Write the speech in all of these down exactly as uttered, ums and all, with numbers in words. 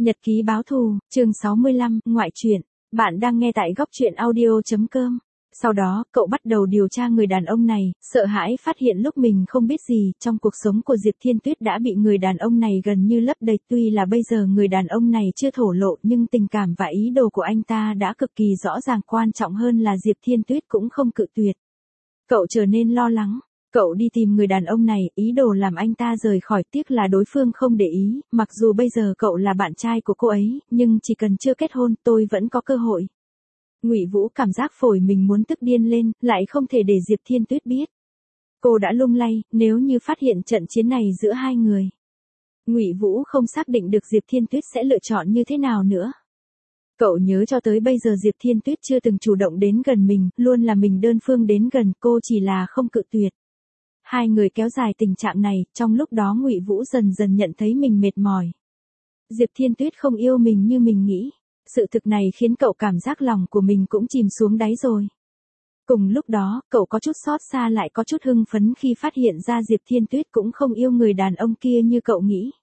Nhật ký báo thù, chương sáu mươi lăm, ngoại truyện. Bạn đang nghe tại góc truyện audio chấm com. Sau đó, cậu bắt đầu điều tra người đàn ông này, sợ hãi phát hiện lúc mình không biết gì, trong cuộc sống của Diệp Thiên Tuyết đã bị người đàn ông này gần như lấp đầy. Tuy là bây giờ người đàn ông này chưa thổ lộ nhưng tình cảm và ý đồ của anh ta đã cực kỳ rõ ràng, quan trọng hơn là Diệp Thiên Tuyết cũng không cự tuyệt. Cậu trở nên lo lắng. Cậu đi tìm người đàn ông này, ý đồ làm anh ta rời khỏi, tiếc là đối phương không để ý, mặc dù bây giờ cậu là bạn trai của cô ấy, nhưng chỉ cần chưa kết hôn, tôi vẫn có cơ hội. Ngụy Vũ cảm giác phổi mình muốn tức điên lên, lại không thể để Diệp Thiên Tuyết biết. Cô đã lung lay, nếu như phát hiện trận chiến này giữa hai người. Ngụy Vũ không xác định được Diệp Thiên Tuyết sẽ lựa chọn như thế nào nữa. Cậu nhớ cho tới bây giờ Diệp Thiên Tuyết chưa từng chủ động đến gần mình, luôn là mình đơn phương đến gần, cô chỉ là không cự tuyệt. Hai người kéo dài tình trạng này, trong lúc đó Ngụy Vũ dần dần nhận thấy mình mệt mỏi. Diệp Thiên Tuyết không yêu mình như mình nghĩ. Sự thực này khiến cậu cảm giác lòng của mình cũng chìm xuống đáy rồi. Cùng lúc đó, cậu có chút xót xa lại có chút hưng phấn khi phát hiện ra Diệp Thiên Tuyết cũng không yêu người đàn ông kia như cậu nghĩ.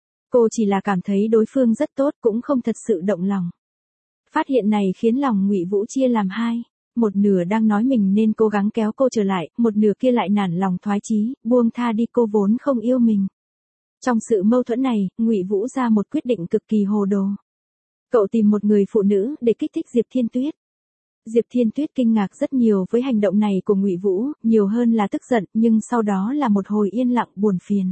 Cô chỉ là cảm thấy đối phương rất tốt, cũng không thật sự động lòng. Phát hiện này khiến lòng Ngụy Vũ chia làm hai. Một nửa đang nói mình nên cố gắng kéo cô trở lại, một nửa kia lại nản lòng thoái chí, buông tha đi, cô vốn không yêu mình. Trong sự mâu thuẫn này, Ngụy Vũ ra một quyết định cực kỳ hồ đồ. Cậu tìm một người phụ nữ để kích thích Diệp Thiên Tuyết. Diệp Thiên Tuyết kinh ngạc rất nhiều với hành động này của Ngụy Vũ, nhiều hơn là tức giận, nhưng sau đó là một hồi yên lặng buồn phiền.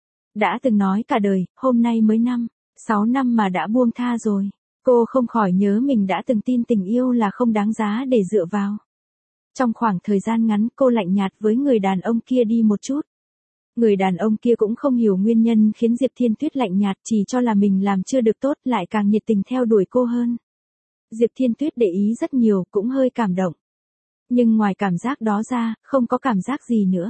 Đã từng nói cả đời, hôm nay mới năm, sáu năm mà đã buông tha rồi. Cô không khỏi nhớ mình đã từng tin tình yêu là không đáng giá để dựa vào. Trong khoảng thời gian ngắn, cô lạnh nhạt với người đàn ông kia đi một chút. Người đàn ông kia cũng không hiểu nguyên nhân khiến Diệp Thiên Tuyết lạnh nhạt, chỉ cho là mình làm chưa được tốt, lại càng nhiệt tình theo đuổi cô hơn. Diệp Thiên Tuyết để ý rất nhiều, cũng hơi cảm động. Nhưng ngoài cảm giác đó ra, không có cảm giác gì nữa.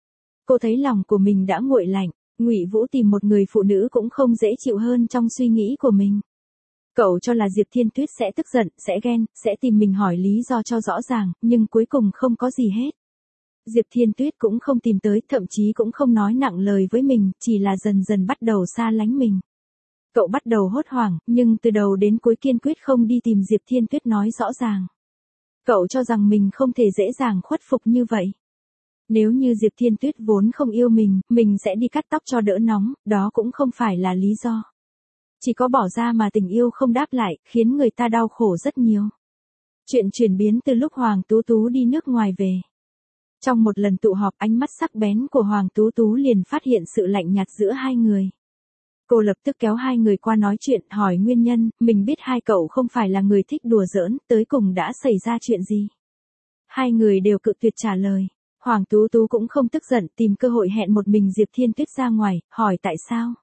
Cô thấy lòng của mình đã nguội lạnh. Ngụy Vũ tìm một người phụ nữ cũng không dễ chịu hơn trong suy nghĩ của mình. Cậu cho là Diệp Thiên Tuyết sẽ tức giận, sẽ ghen, sẽ tìm mình hỏi lý do cho rõ ràng, nhưng cuối cùng không có gì hết. Diệp Thiên Tuyết cũng không tìm tới, thậm chí cũng không nói nặng lời với mình, chỉ là dần dần bắt đầu xa lánh mình. Cậu bắt đầu hốt hoảng, nhưng từ đầu đến cuối kiên quyết không đi tìm Diệp Thiên Tuyết nói rõ ràng. Cậu cho rằng mình không thể dễ dàng khuất phục như vậy. Nếu như Diệp Thiên Tuyết vốn không yêu mình, mình sẽ đi cắt tóc cho đỡ nóng, đó cũng không phải là lý do. Chỉ có bỏ ra mà tình yêu không đáp lại, khiến người ta đau khổ rất nhiều. Chuyện chuyển biến từ lúc Hoàng Tú Tú đi nước ngoài về. Trong một lần tụ họp, ánh mắt sắc bén của Hoàng Tú Tú liền phát hiện sự lạnh nhạt giữa hai người. Cô lập tức kéo hai người qua nói chuyện, hỏi nguyên nhân, mình biết hai cậu không phải là người thích đùa giỡn, tới cùng đã xảy ra chuyện gì. Hai người đều cự tuyệt trả lời. Hoàng Tú Tú cũng không tức giận, tìm cơ hội hẹn một mình Diệp Thiên Tuyết ra ngoài, hỏi tại sao.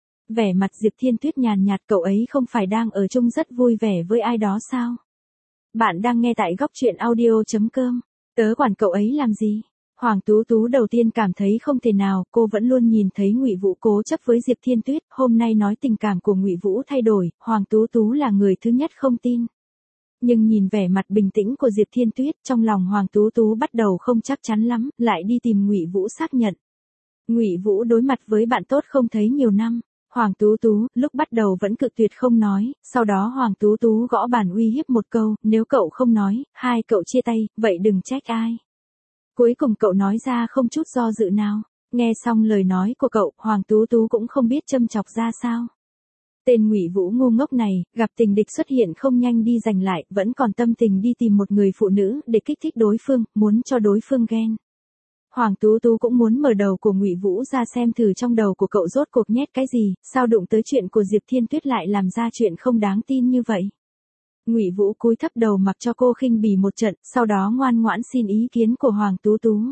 Vẻ mặt Diệp Thiên Tuyết nhàn nhạt, cậu ấy không phải đang ở chung rất vui vẻ với ai đó sao? Bạn đang nghe tại góc truyện audio chấm com. Tớ quản cậu ấy làm gì? Hoàng Tú Tú đầu tiên cảm thấy không thể nào, cô vẫn luôn nhìn thấy Ngụy Vũ cố chấp với Diệp Thiên Tuyết, hôm nay nói tình cảm của Ngụy Vũ thay đổi, Hoàng Tú Tú là người thứ nhất không tin. Nhưng nhìn vẻ mặt bình tĩnh của Diệp Thiên Tuyết, trong lòng Hoàng Tú Tú bắt đầu không chắc chắn lắm, lại đi tìm Ngụy Vũ xác nhận. Ngụy Vũ đối mặt với bạn tốt không thấy nhiều năm. Hoàng Tú Tú, lúc bắt đầu vẫn cự tuyệt không nói, sau đó Hoàng Tú Tú gõ bàn uy hiếp một câu, nếu cậu không nói, hai cậu chia tay, vậy đừng trách ai. Cuối cùng cậu nói ra không chút do dự nào. Nghe xong lời nói của cậu, Hoàng Tú Tú cũng không biết châm chọc ra sao. Tên Ngụy Vũ ngu ngốc này, gặp tình địch xuất hiện không nhanh đi giành lại, vẫn còn tâm tình đi tìm một người phụ nữ để kích thích đối phương, muốn cho đối phương ghen. Hoàng Tú Tú cũng muốn mở đầu của Ngụy Vũ ra xem thử trong đầu của cậu rốt cuộc nhét cái gì, sao đụng tới chuyện của Diệp Thiên Tuyết lại làm ra chuyện không đáng tin như vậy. Ngụy Vũ cúi thấp đầu mặc cho cô khinh bỉ một trận, sau đó ngoan ngoãn xin ý kiến của Hoàng Tú Tú.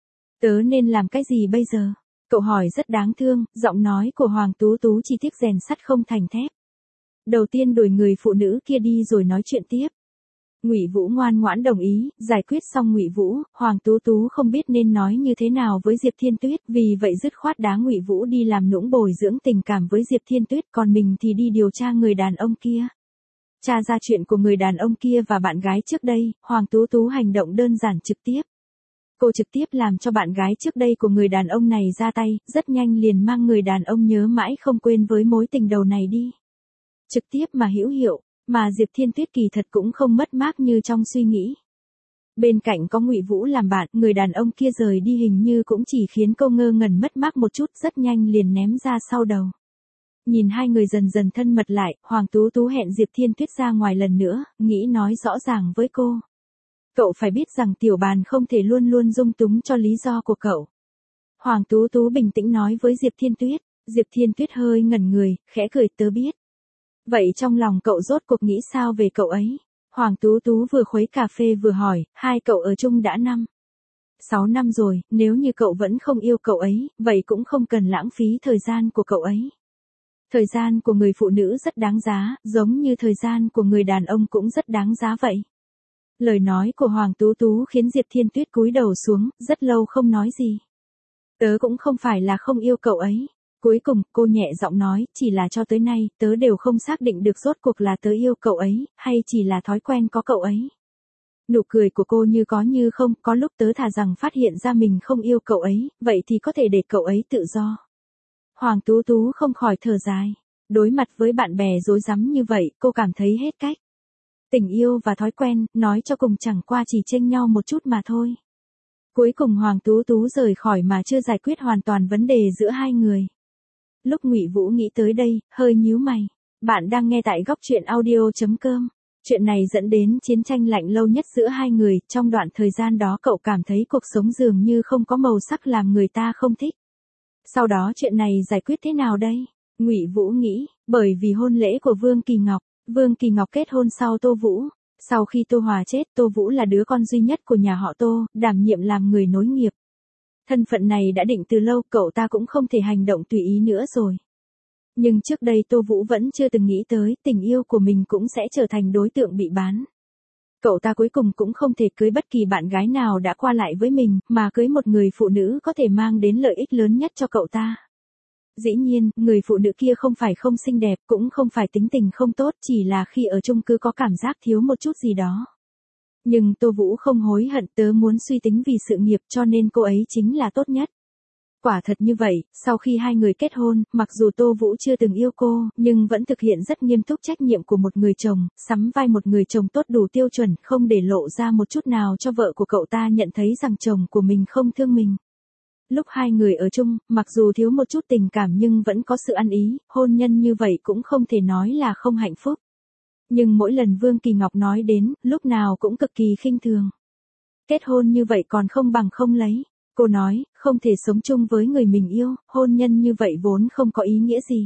Tớ nên làm cái gì bây giờ? Cậu hỏi rất đáng thương, giọng nói của Hoàng Tú Tú chỉ tiếc rèn sắt không thành thép. Đầu tiên đuổi người phụ nữ kia đi rồi nói chuyện tiếp. Ngụy Vũ ngoan ngoãn đồng ý, giải quyết xong Ngụy Vũ, Hoàng Tú Tú không biết nên nói như thế nào với Diệp Thiên Tuyết, vì vậy dứt khoát đá Ngụy Vũ đi làm nũng bồi dưỡng tình cảm với Diệp Thiên Tuyết, còn mình thì đi điều tra người đàn ông kia. Tra ra chuyện của người đàn ông kia và bạn gái trước đây, Hoàng Tú Tú hành động đơn giản trực tiếp. Cô trực tiếp làm cho bạn gái trước đây của người đàn ông này ra tay, rất nhanh liền mang người đàn ông nhớ mãi không quên với mối tình đầu này đi. trực tiếp mà hữu hiệu, mà Diệp Thiên Tuyết kỳ thật cũng không mất mát như trong suy nghĩ. Bên cạnh có Ngụy Vũ làm bạn, người đàn ông kia rời đi hình như cũng chỉ khiến cô ngơ ngẩn mất mát một chút, rất nhanh liền ném ra sau đầu. Nhìn hai người dần dần thân mật lại, Hoàng Tú Tú hẹn Diệp Thiên Tuyết ra ngoài lần nữa, nghĩ nói rõ ràng với cô. Cậu phải biết rằng tiểu bàn không thể luôn luôn dung túng cho lý do của cậu. Hoàng Tú Tú bình tĩnh nói với Diệp Thiên Tuyết. Diệp Thiên Tuyết hơi ngẩn người, khẽ cười, tớ biết. Vậy trong lòng cậu rốt cuộc nghĩ sao về cậu ấy? Hoàng Tú Tú vừa khuấy cà phê vừa hỏi, hai cậu ở chung đã năm, sáu năm rồi, nếu như cậu vẫn không yêu cậu ấy, vậy cũng không cần lãng phí thời gian của cậu ấy. Thời gian của người phụ nữ rất đáng giá, giống như thời gian của người đàn ông cũng rất đáng giá vậy. Lời nói của Hoàng Tú Tú khiến Diệp Thiên Tuyết cúi đầu xuống, rất lâu không nói gì. Tớ cũng không phải là không yêu cậu ấy. Cuối cùng, cô nhẹ giọng nói, chỉ là cho tới nay, tớ đều không xác định được rốt cuộc là tớ yêu cậu ấy, hay chỉ là thói quen có cậu ấy. Nụ cười của cô như có như không, có lúc tớ thà rằng phát hiện ra mình không yêu cậu ấy, vậy thì có thể để cậu ấy tự do. Hoàng Tú Tú không khỏi thở dài. Đối mặt với bạn bè rối rắm như vậy, cô cảm thấy hết cách. Tình yêu và thói quen, nói cho cùng chẳng qua chỉ chênh nhau một chút mà thôi. Cuối cùng Hoàng Tú Tú rời khỏi mà chưa giải quyết hoàn toàn vấn đề giữa hai người. Lúc Ngụy Vũ nghĩ tới đây, hơi nhíu mày. Bạn đang nghe tại góc truyện audio chấm com. Chuyện này dẫn đến chiến tranh lạnh lâu nhất giữa hai người, trong đoạn thời gian đó cậu cảm thấy cuộc sống dường như không có màu sắc làm người ta không thích. Sau đó chuyện này giải quyết thế nào đây? Ngụy Vũ nghĩ, bởi vì hôn lễ của Vương Kỳ Ngọc, Vương Kỳ Ngọc kết hôn sau Tô Vũ. Sau khi Tô Hòa chết, Tô Vũ là đứa con duy nhất của nhà họ Tô, đảm nhiệm làm người nối nghiệp. Thân phận này đã định từ lâu, cậu ta cũng không thể hành động tùy ý nữa rồi. Nhưng trước đây Tô Vũ vẫn chưa từng nghĩ tới tình yêu của mình cũng sẽ trở thành đối tượng bị bán. Cậu ta cuối cùng cũng không thể cưới bất kỳ bạn gái nào đã qua lại với mình, mà cưới một người phụ nữ có thể mang đến lợi ích lớn nhất cho cậu ta. Dĩ nhiên, người phụ nữ kia không phải không xinh đẹp, cũng không phải tính tình không tốt, chỉ là khi ở chung cứ có cảm giác thiếu một chút gì đó. Nhưng Tô Vũ không hối hận, tớ muốn suy tính vì sự nghiệp cho nên cô ấy chính là tốt nhất. Quả thật như vậy, sau khi hai người kết hôn, mặc dù Tô Vũ chưa từng yêu cô, nhưng vẫn thực hiện rất nghiêm túc trách nhiệm của một người chồng, sắm vai một người chồng tốt đủ tiêu chuẩn, không để lộ ra một chút nào cho vợ của cậu ta nhận thấy rằng chồng của mình không thương mình. Lúc hai người ở chung, mặc dù thiếu một chút tình cảm nhưng vẫn có sự ăn ý, hôn nhân như vậy cũng không thể nói là không hạnh phúc. Nhưng mỗi lần Vương Kỳ Ngọc nói đến, lúc nào cũng cực kỳ khinh thường. Kết hôn như vậy còn không bằng không lấy. Cô nói, không thể sống chung với người mình yêu, hôn nhân như vậy vốn không có ý nghĩa gì.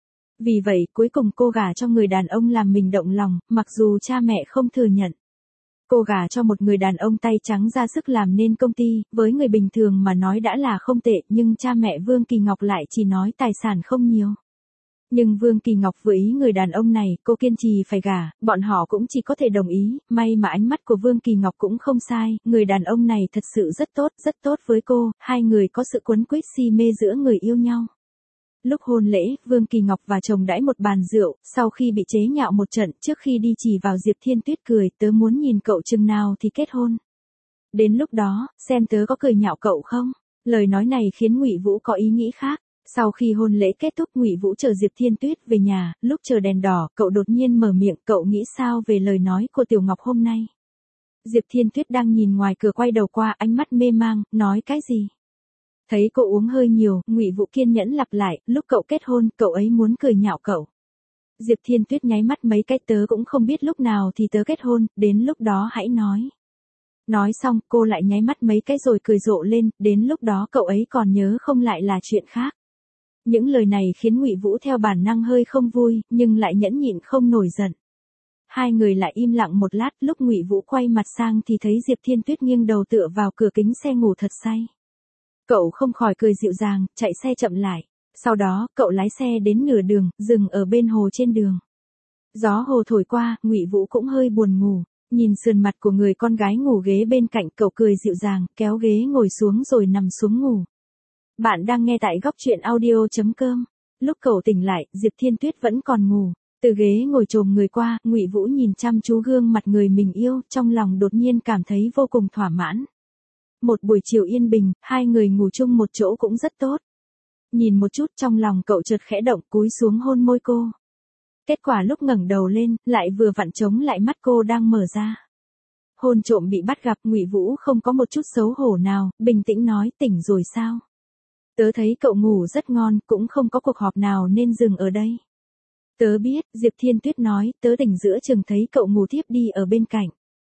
Vì vậy, cuối cùng cô gả cho người đàn ông làm mình động lòng, mặc dù cha mẹ không thừa nhận. Cô gả cho một người đàn ông tay trắng ra sức làm nên công ty, với người bình thường mà nói đã là không tệ, nhưng cha mẹ Vương Kỳ Ngọc lại chỉ nói tài sản không nhiều. Nhưng Vương Kỳ Ngọc vừa ý người đàn ông này, cô kiên trì phải gả, bọn họ cũng chỉ có thể đồng ý, may mà ánh mắt của Vương Kỳ Ngọc cũng không sai, người đàn ông này thật sự rất tốt, rất tốt với cô, hai người có sự quấn quýt si mê giữa người yêu nhau. Lúc hôn lễ, Vương Kỳ Ngọc và chồng đãi một bàn rượu, sau khi bị chế nhạo một trận, trước khi đi chỉ vào Diệp Thiên Tuyết cười, tớ muốn nhìn cậu chừng nào thì kết hôn. Đến lúc đó, xem tớ có cười nhạo cậu không? Lời nói này khiến Ngụy Vũ có ý nghĩ khác. Sau khi hôn lễ kết thúc, Ngụy Vũ chờ Diệp Thiên Tuyết về nhà, lúc chờ đèn đỏ, cậu đột nhiên mở miệng, cậu nghĩ sao về lời nói của Tiểu Ngọc hôm nay? Diệp Thiên Tuyết đang nhìn ngoài cửa quay đầu qua, ánh mắt mê mang, nói cái gì? Thấy cậu uống hơi nhiều, Ngụy Vũ kiên nhẫn lặp lại, lúc cậu kết hôn, cậu ấy muốn cười nhạo cậu. Diệp Thiên Tuyết nháy mắt mấy cái, tớ cũng không biết lúc nào thì tớ kết hôn, đến lúc đó hãy nói. Nói xong, cô lại nháy mắt mấy cái rồi cười rộ lên, đến lúc đó cậu ấy còn nhớ không lại là chuyện khác. Những lời này khiến Ngụy Vũ theo bản năng hơi không vui, nhưng lại nhẫn nhịn không nổi giận. Hai người lại im lặng một lát, lúc Ngụy Vũ quay mặt sang thì thấy Diệp Thiên Tuyết nghiêng đầu tựa vào cửa kính xe ngủ thật say. Cậu không khỏi cười dịu dàng, chạy xe chậm lại. Sau đó, cậu lái xe đến nửa đường, dừng ở bên hồ trên đường. Gió hồ thổi qua, Ngụy Vũ cũng hơi buồn ngủ. Nhìn sườn mặt của người con gái ngủ ghế bên cạnh, cậu cười dịu dàng, kéo ghế ngồi xuống rồi nằm xuống ngủ. Bạn đang nghe tại góc truyện audio chấm com. Lúc cậu tỉnh lại, Diệp Thiên Tuyết vẫn còn ngủ. Từ ghế ngồi chồm người qua, Ngụy Vũ nhìn chăm chú gương mặt người mình yêu, trong lòng đột nhiên cảm thấy vô cùng thỏa mãn. Một buổi chiều yên bình, hai người ngủ chung một chỗ cũng rất tốt. Nhìn một chút trong lòng cậu chợt khẽ động, cúi xuống hôn môi cô. Kết quả lúc ngẩng đầu lên, lại vừa vặn chống lại mắt cô đang mở ra. Hôn trộm bị bắt gặp, Ngụy Vũ không có một chút xấu hổ nào, bình tĩnh nói, tỉnh rồi sao? Tớ thấy cậu ngủ rất ngon, cũng không có cuộc họp nào nên dừng ở đây. Tớ biết, Diệp Thiên Tuyết nói, tớ tỉnh giữa chừng thấy cậu ngủ tiếp đi ở bên cạnh.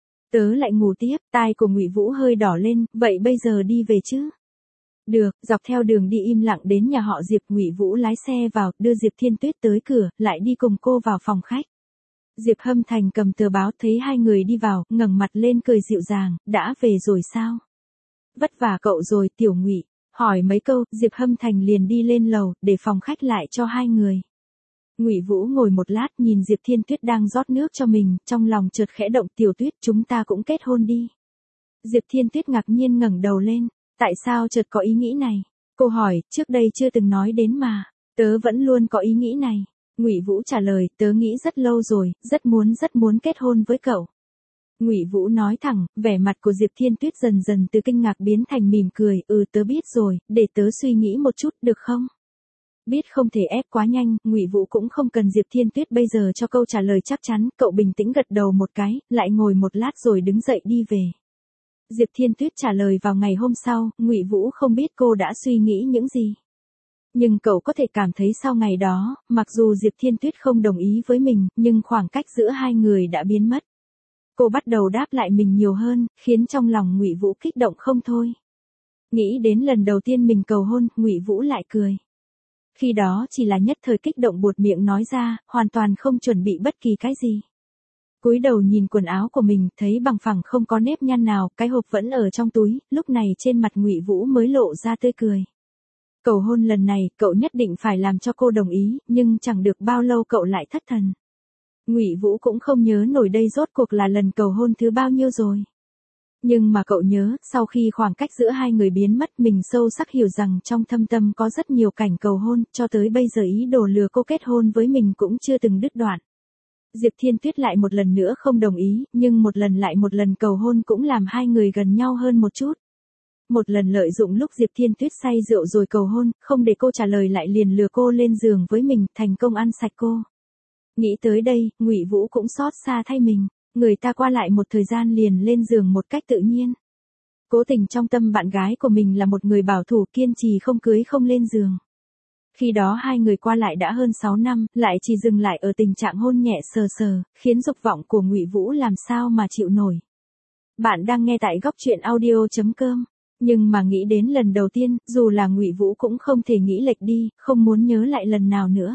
Tớ lại ngủ tiếp, tai của Ngụy Vũ hơi đỏ lên, vậy bây giờ đi về chứ? Được, dọc theo đường đi im lặng đến nhà họ Diệp, Ngụy Vũ lái xe vào, đưa Diệp Thiên Tuyết tới cửa, lại đi cùng cô vào phòng khách. Diệp Hâm Thành cầm tờ báo thấy hai người đi vào, ngẩng mặt lên cười dịu dàng, đã về rồi sao? Vất vả cậu rồi, Tiểu Ngụy. Hỏi mấy câu, Diệp Hâm Thành liền đi lên lầu, để phòng khách lại cho hai người. Ngụy Vũ ngồi một lát nhìn Diệp Thiên Tuyết đang rót nước cho mình, trong lòng chợt khẽ động, Tiểu Tuyết, chúng ta cũng kết hôn đi. Diệp Thiên Tuyết ngạc nhiên ngẩng đầu lên, tại sao chợt có ý nghĩ này? Cô hỏi, trước đây chưa từng nói đến mà, tớ vẫn luôn có ý nghĩ này. Ngụy Vũ trả lời, tớ nghĩ rất lâu rồi, rất muốn rất muốn kết hôn với cậu. Ngụy Vũ nói thẳng, vẻ mặt của Diệp Thiên Tuyết dần dần từ kinh ngạc biến thành mỉm cười, ừ tớ biết rồi, để tớ suy nghĩ một chút, được không? Biết không thể ép quá nhanh, Ngụy Vũ cũng không cần Diệp Thiên Tuyết bây giờ cho câu trả lời chắc chắn, cậu bình tĩnh gật đầu một cái, lại ngồi một lát rồi đứng dậy đi về. Diệp Thiên Tuyết trả lời vào ngày hôm sau, Ngụy Vũ không biết cô đã suy nghĩ những gì. Nhưng cậu có thể cảm thấy sau ngày đó, mặc dù Diệp Thiên Tuyết không đồng ý với mình, nhưng khoảng cách giữa hai người đã biến mất. Cô bắt đầu đáp lại mình nhiều hơn, khiến trong lòng Ngụy Vũ kích động không thôi. Nghĩ đến lần đầu tiên mình cầu hôn, Ngụy Vũ lại cười. Khi đó chỉ là nhất thời kích động buột miệng nói ra, hoàn toàn không chuẩn bị bất kỳ cái gì. Cúi đầu nhìn quần áo của mình, thấy bằng phẳng không có nếp nhăn nào, cái hộp vẫn ở trong túi, lúc này trên mặt Ngụy Vũ mới lộ ra tươi cười. Cầu hôn lần này, cậu nhất định phải làm cho cô đồng ý, nhưng chẳng được bao lâu cậu lại thất thần. Ngụy Vũ cũng không nhớ nổi đây rốt cuộc là lần cầu hôn thứ bao nhiêu rồi. Nhưng mà cậu nhớ, sau khi khoảng cách giữa hai người biến mất, mình sâu sắc hiểu rằng trong thâm tâm có rất nhiều cảnh cầu hôn, cho tới bây giờ ý đồ lừa cô kết hôn với mình cũng chưa từng đứt đoạn. Diệp Thiên Tuyết lại một lần nữa không đồng ý, nhưng một lần lại một lần cầu hôn cũng làm hai người gần nhau hơn một chút. Một lần lợi dụng lúc Diệp Thiên Tuyết say rượu rồi cầu hôn, không để cô trả lời lại liền lừa cô lên giường với mình, thành công ăn sạch cô. Nghĩ tới đây, Ngụy Vũ cũng xót xa thay mình, người ta qua lại một thời gian liền lên giường một cách tự nhiên. Cố tình trong tâm bạn gái của mình là một người bảo thủ kiên trì không cưới không lên giường. Khi đó hai người qua lại đã hơn sáu năm, lại chỉ dừng lại ở tình trạng hôn nhẹ sờ sờ, khiến dục vọng của Ngụy Vũ làm sao mà chịu nổi. Bạn đang nghe tại góc truyện audio chấm com. Nhưng mà nghĩ đến lần đầu tiên, dù là Ngụy Vũ cũng không thể nghĩ lệch đi, không muốn nhớ lại lần nào nữa.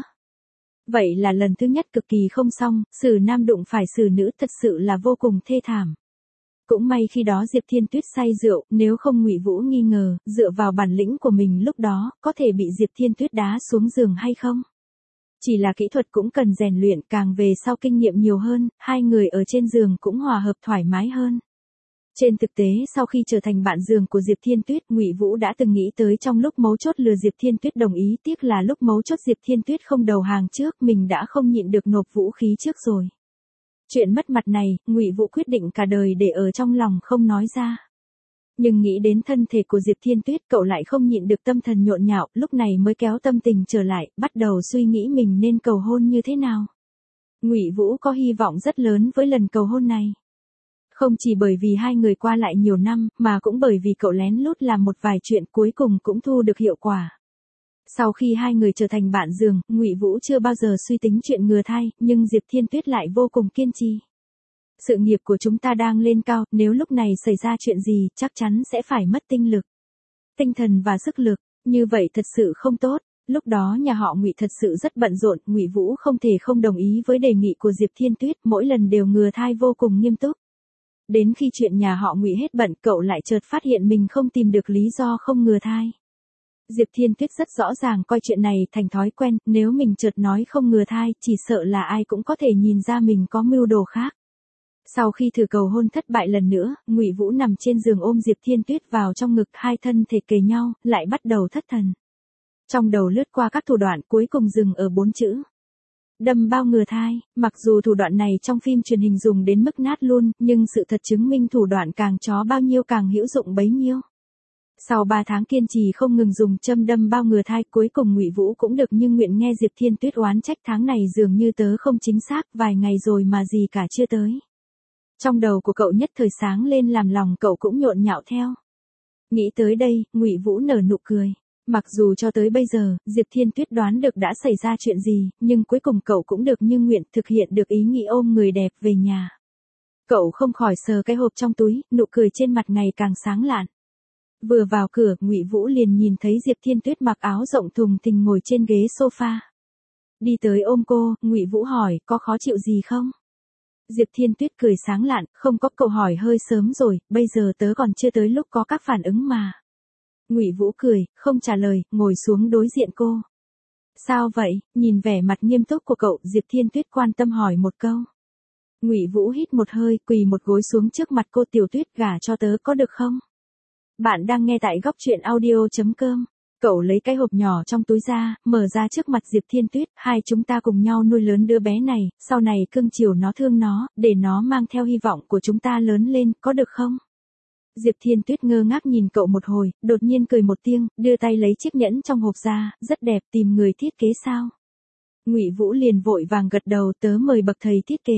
Vậy là lần thứ nhất cực kỳ không xong, xử nam đụng phải xử nữ thật sự là vô cùng thê thảm. Cũng may khi đó Diệp Thiên Tuyết say rượu, nếu không Ngụy Vũ nghi ngờ, dựa vào bản lĩnh của mình lúc đó, có thể bị Diệp Thiên Tuyết đá xuống giường hay không? Chỉ là kỹ thuật cũng cần rèn luyện, càng về sau kinh nghiệm nhiều hơn, hai người ở trên giường cũng hòa hợp thoải mái hơn. Trên thực tế sau khi trở thành bạn giường của Diệp Thiên Tuyết, Ngụy Vũ đã từng nghĩ tới trong lúc mấu chốt lừa Diệp Thiên Tuyết đồng ý, tiếc là lúc mấu chốt Diệp Thiên Tuyết không đầu hàng trước, mình đã không nhịn được nộp vũ khí trước rồi. Chuyện mất mặt này, Ngụy Vũ quyết định cả đời để ở trong lòng không nói ra. Nhưng nghĩ đến thân thể của Diệp Thiên Tuyết, cậu lại không nhịn được tâm thần nhộn nhạo, lúc này mới kéo tâm tình trở lại, bắt đầu suy nghĩ mình nên cầu hôn như thế nào. Ngụy Vũ có hy vọng rất lớn với lần cầu hôn này. Không chỉ bởi vì hai người qua lại nhiều năm, mà cũng bởi vì cậu lén lút làm một vài chuyện cuối cùng cũng thu được hiệu quả. Sau khi hai người trở thành bạn giường, Ngụy Vũ chưa bao giờ suy tính chuyện ngừa thai, nhưng Diệp Thiên Tuyết lại vô cùng kiên trì. Sự nghiệp của chúng ta đang lên cao, nếu lúc này xảy ra chuyện gì, chắc chắn sẽ phải mất tinh lực, tinh thần và sức lực, như vậy thật sự không tốt. Lúc đó nhà họ Ngụy thật sự rất bận rộn, Ngụy Vũ không thể không đồng ý với đề nghị của Diệp Thiên Tuyết, mỗi lần đều ngừa thai vô cùng nghiêm túc. Đến khi chuyện nhà họ Ngụy hết bận, cậu lại chợt phát hiện mình không tìm được lý do không ngừa thai. Diệp Thiên Tuyết rất rõ ràng coi chuyện này thành thói quen, nếu mình chợt nói không ngừa thai, chỉ sợ là ai cũng có thể nhìn ra mình có mưu đồ khác. Sau khi thử cầu hôn thất bại lần nữa, Ngụy Vũ nằm trên giường ôm Diệp Thiên Tuyết vào trong ngực, hai thân thể kề nhau, lại bắt đầu thất thần. Trong đầu lướt qua các thủ đoạn, cuối cùng dừng ở bốn chữ: đâm bao ngừa thai. Mặc dù thủ đoạn này trong phim truyền hình dùng đến mức nát luôn, nhưng sự thật chứng minh thủ đoạn càng chó bao nhiêu càng hữu dụng bấy nhiêu. Sau ba tháng kiên trì không ngừng dùng châm đâm bao ngừa thai, cuối cùng Ngụy Vũ cũng được như nguyện. Nghe Diệp Thiên Tuyết oán trách tháng này dường như tớ không chính xác, vài ngày rồi mà gì cả chưa tới. Trong đầu của cậu nhất thời sáng lên, làm lòng cậu cũng nhộn nhạo theo. Nghĩ tới đây, Ngụy Vũ nở nụ cười. Mặc dù cho tới bây giờ, Diệp Thiên Tuyết đoán được đã xảy ra chuyện gì, nhưng cuối cùng cậu cũng được như nguyện thực hiện được ý nghĩ ôm người đẹp về nhà. Cậu không khỏi sờ cái hộp trong túi, nụ cười trên mặt ngày càng sáng lạn. Vừa vào cửa, Ngụy Vũ liền nhìn thấy Diệp Thiên Tuyết mặc áo rộng thùng thình ngồi trên ghế sofa. Đi tới ôm cô, Ngụy Vũ hỏi, có khó chịu gì không? Diệp Thiên Tuyết cười sáng lạn, không có, cậu hỏi hơi sớm rồi, bây giờ tớ còn chưa tới lúc có các phản ứng mà. Ngụy Vũ cười, không trả lời, ngồi xuống đối diện cô. Sao vậy? Nhìn vẻ mặt nghiêm túc của cậu, Diệp Thiên Tuyết quan tâm hỏi một câu. Ngụy Vũ hít một hơi, quỳ một gối xuống trước mặt cô. Tiểu Tuyết, gả cho tớ có được không? Bạn đang nghe tại góc truyện audio chấm com. Cậu lấy cái hộp nhỏ trong túi ra, mở ra trước mặt Diệp Thiên Tuyết. Hai chúng ta cùng nhau nuôi lớn đứa bé này, sau này cưng chiều nó, thương nó, để nó mang theo hy vọng của chúng ta lớn lên, có được không? Diệp Thiên Tuyết ngơ ngác nhìn cậu một hồi, đột nhiên cười một tiếng, đưa tay lấy chiếc nhẫn trong hộp ra, rất đẹp, tìm người thiết kế sao? Ngụy Vũ liền vội vàng gật đầu, tớ mời bậc thầy thiết kế.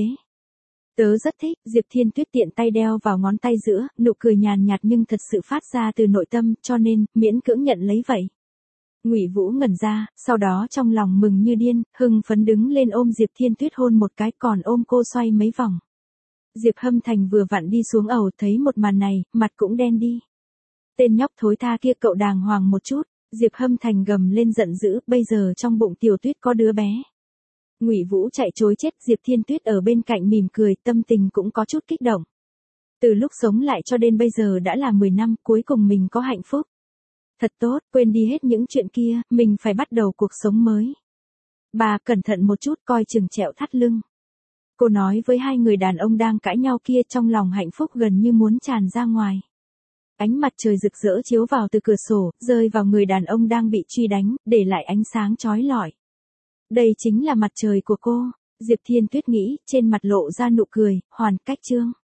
Tớ rất thích. Diệp Thiên Tuyết tiện tay đeo vào ngón tay giữa, nụ cười nhàn nhạt nhưng thật sự phát ra từ nội tâm, cho nên, miễn cưỡng nhận lấy vậy. Ngụy Vũ ngẩn ra, sau đó trong lòng mừng như điên, hưng phấn đứng lên ôm Diệp Thiên Tuyết hôn một cái, còn ôm cô xoay mấy vòng. Diệp Hâm Thành vừa vặn đi xuống ẩu, thấy một màn này, mặt cũng đen đi. Tên nhóc thối tha kia, cậu đàng hoàng một chút. Diệp Hâm Thành gầm lên giận dữ, bây giờ trong bụng Tiểu Tuyết có đứa bé. Ngụy Vũ chạy trối chết, Diệp Thiên Tuyết ở bên cạnh mỉm cười, tâm tình cũng có chút kích động. Từ lúc sống lại cho đến bây giờ đã là mười năm, cuối cùng mình có hạnh phúc. Thật tốt, quên đi hết những chuyện kia, mình phải bắt đầu cuộc sống mới. Bà cẩn thận một chút, coi chừng trẹo thắt lưng. Cô nói với hai người đàn ông đang cãi nhau kia, trong lòng hạnh phúc gần như muốn tràn ra ngoài. Ánh mặt trời rực rỡ chiếu vào từ cửa sổ, rơi vào người đàn ông đang bị truy đánh, để lại ánh sáng chói lọi. Đây chính là mặt trời của cô. Diệp Thiên Tuyết nghĩ, trên mặt lộ ra nụ cười, hoàn cách chương.